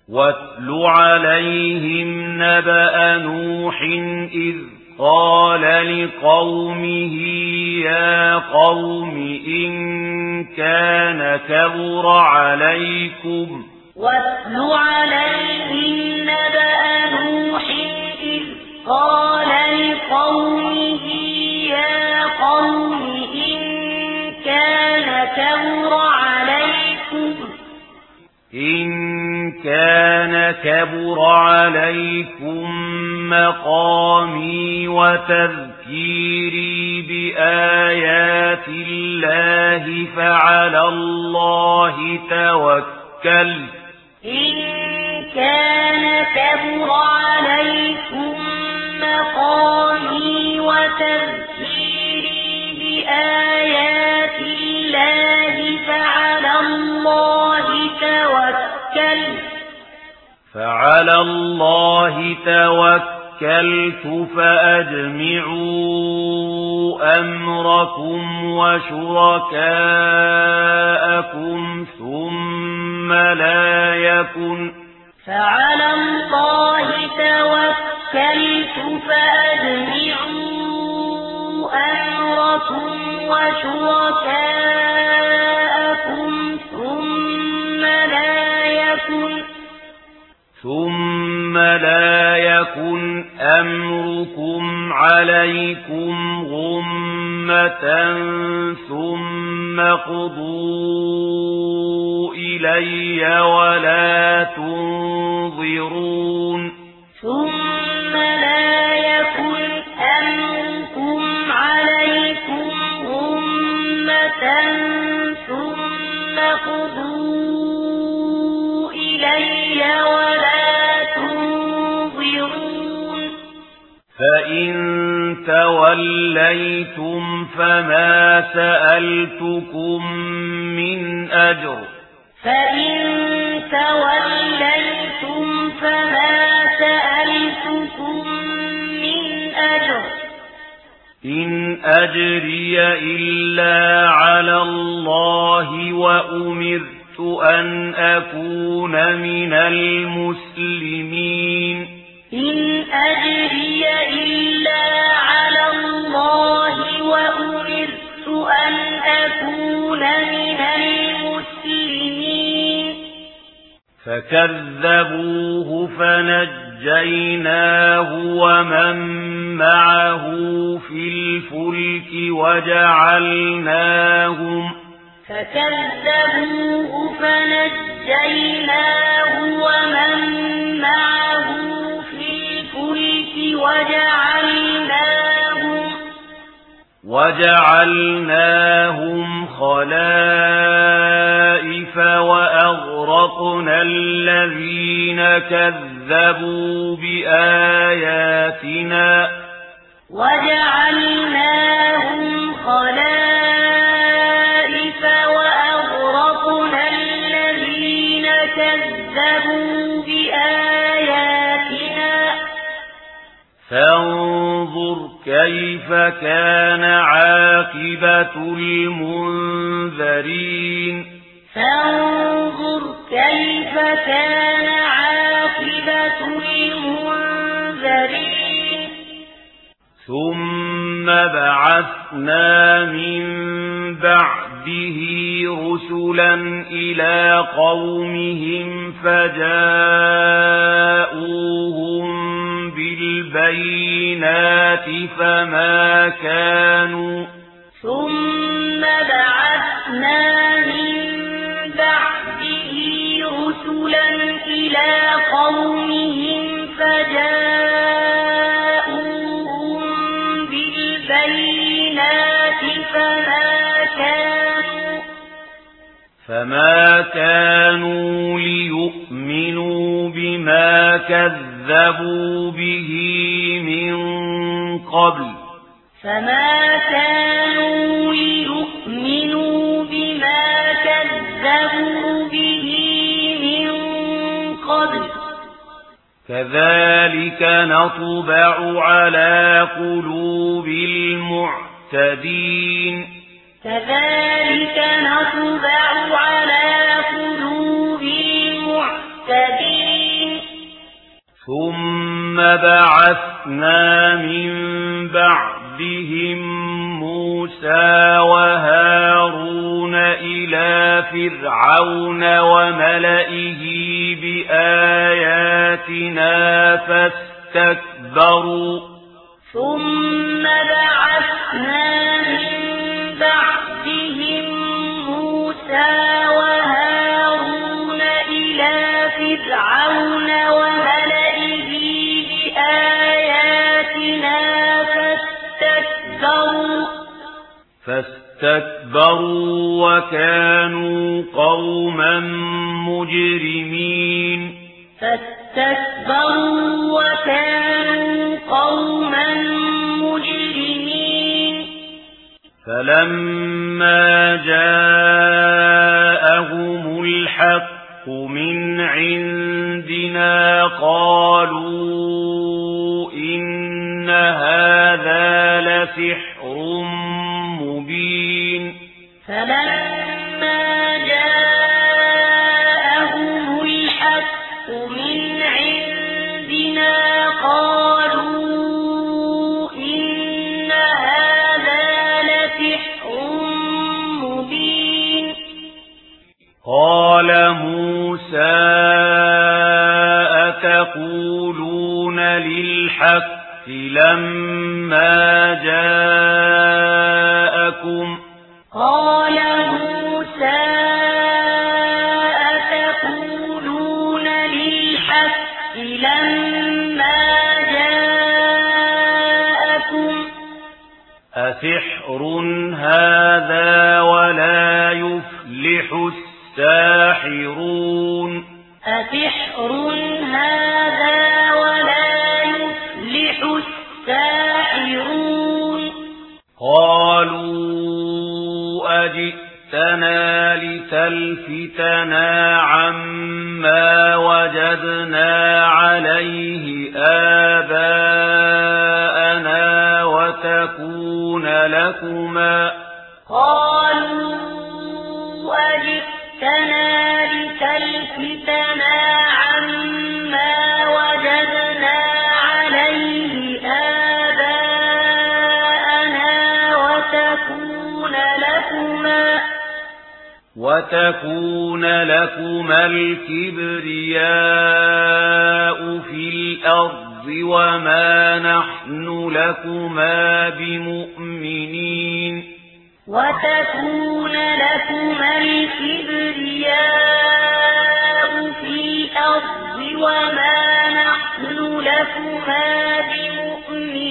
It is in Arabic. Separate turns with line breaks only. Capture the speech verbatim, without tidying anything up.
واتل عليهم نبأ نوح إذ قال لقومه يا قوم إن كان كبر عليكم
واتل عليهم نبأ نوح إذ قال لقومه يا قوم إن كان كبر عليكم
إن كان كبر عليكم مقامي وتذكيري بآيات الله فعلى الله توكلت
إن كان كبر عليكم مقامي وتذكيري بآيات الله فعلى الله توكلت
فعلى الله توكلت فأجمعوا أمركم وشركاءكم ثم لا يكن
فعلى الله توكلت فأجمعوا أمركم وشركاءكم ثم لا يكن
ثم لا يكن أمركم عليكم غمة ثم قضوا إلي ولا تنظرون
ثم لا يكن أمركم عليكم غمة ثم قضوا إلي ولا تنظرون
فإن توليتم فما سألتكم من أجر
فإن توليتم فما سألتكم من أجر
إن أجري إلا على الله وأمرت أن أكون من المسلمين
إن أجري إلا على الله وأمرت أن أكون من المسلمين
فكذبوه فنجيناه ومن معه في الفلك وجعلناهم
فكذبوه فنجيناه ومن معه في الفلك وجعلناهم
وجعلناهم خلائف وأغرقنا الذين كذبوا بآياتنا
وجعلناهم خلائف وأغرقنا الذين كذبوا بآياتنا
فانظر كيف كان عاقبة المنذرين
فانظر كيف كان عاقبة المنذرين
ثم بعثنا من بعده رسلا إلى قومهم فجاءوهم بالبينات فما كانوا
ثم بعثنا من بعده رسلا إلى قومهم فجاءوهم بالبينات فما كانوا
فما كانوا ليؤمنوا بما كذبوا به من قبل
فما كانوا ليؤمنوا بما كذبوا به من قبل
كذلك نطبع على قلوب المعتدين
كذلك نطبع على قلوب المعتدين مهتدين
ثم بعثنا من بعدهم موسى وهارون إلى فرعون وملئه بآياتنا فاستكبروا
ثم بعثنا من بعدهم موسى وهارون إلى فرعون وملئه بآياتنا فاستكبروا
فاستكبروا وكانوا قوما مجرمين
فاستكبروا وكانوا قوما مجرمين
فلما جاءهم الحق من عندنا قالوا إن هذا لسحر مبين
فلما جاءهم الحق من عندنا قالوا إن هذا لسحر مبين
قال موسى أتقولون للحق لما جاءكم
قال موسى أتقولون للحق لما جاءكم
أسحر هذا ولا يفلح الساحرون
أسحر هذا ولا يفلح الساحرون
قالوا أجئتنا لتلفتنا عما وجدنا عليه آباءنا وتكون لكما
قالوا أجئتنا لتلفتنا عما وجدنا عليه آباءنا وتكون لكما
وتكون لكما الكبرياء في الأرض وما نحن لكما بمؤمنين
وتكون لكما الكبرياء في الأرض وما نحن لكما بمؤمنين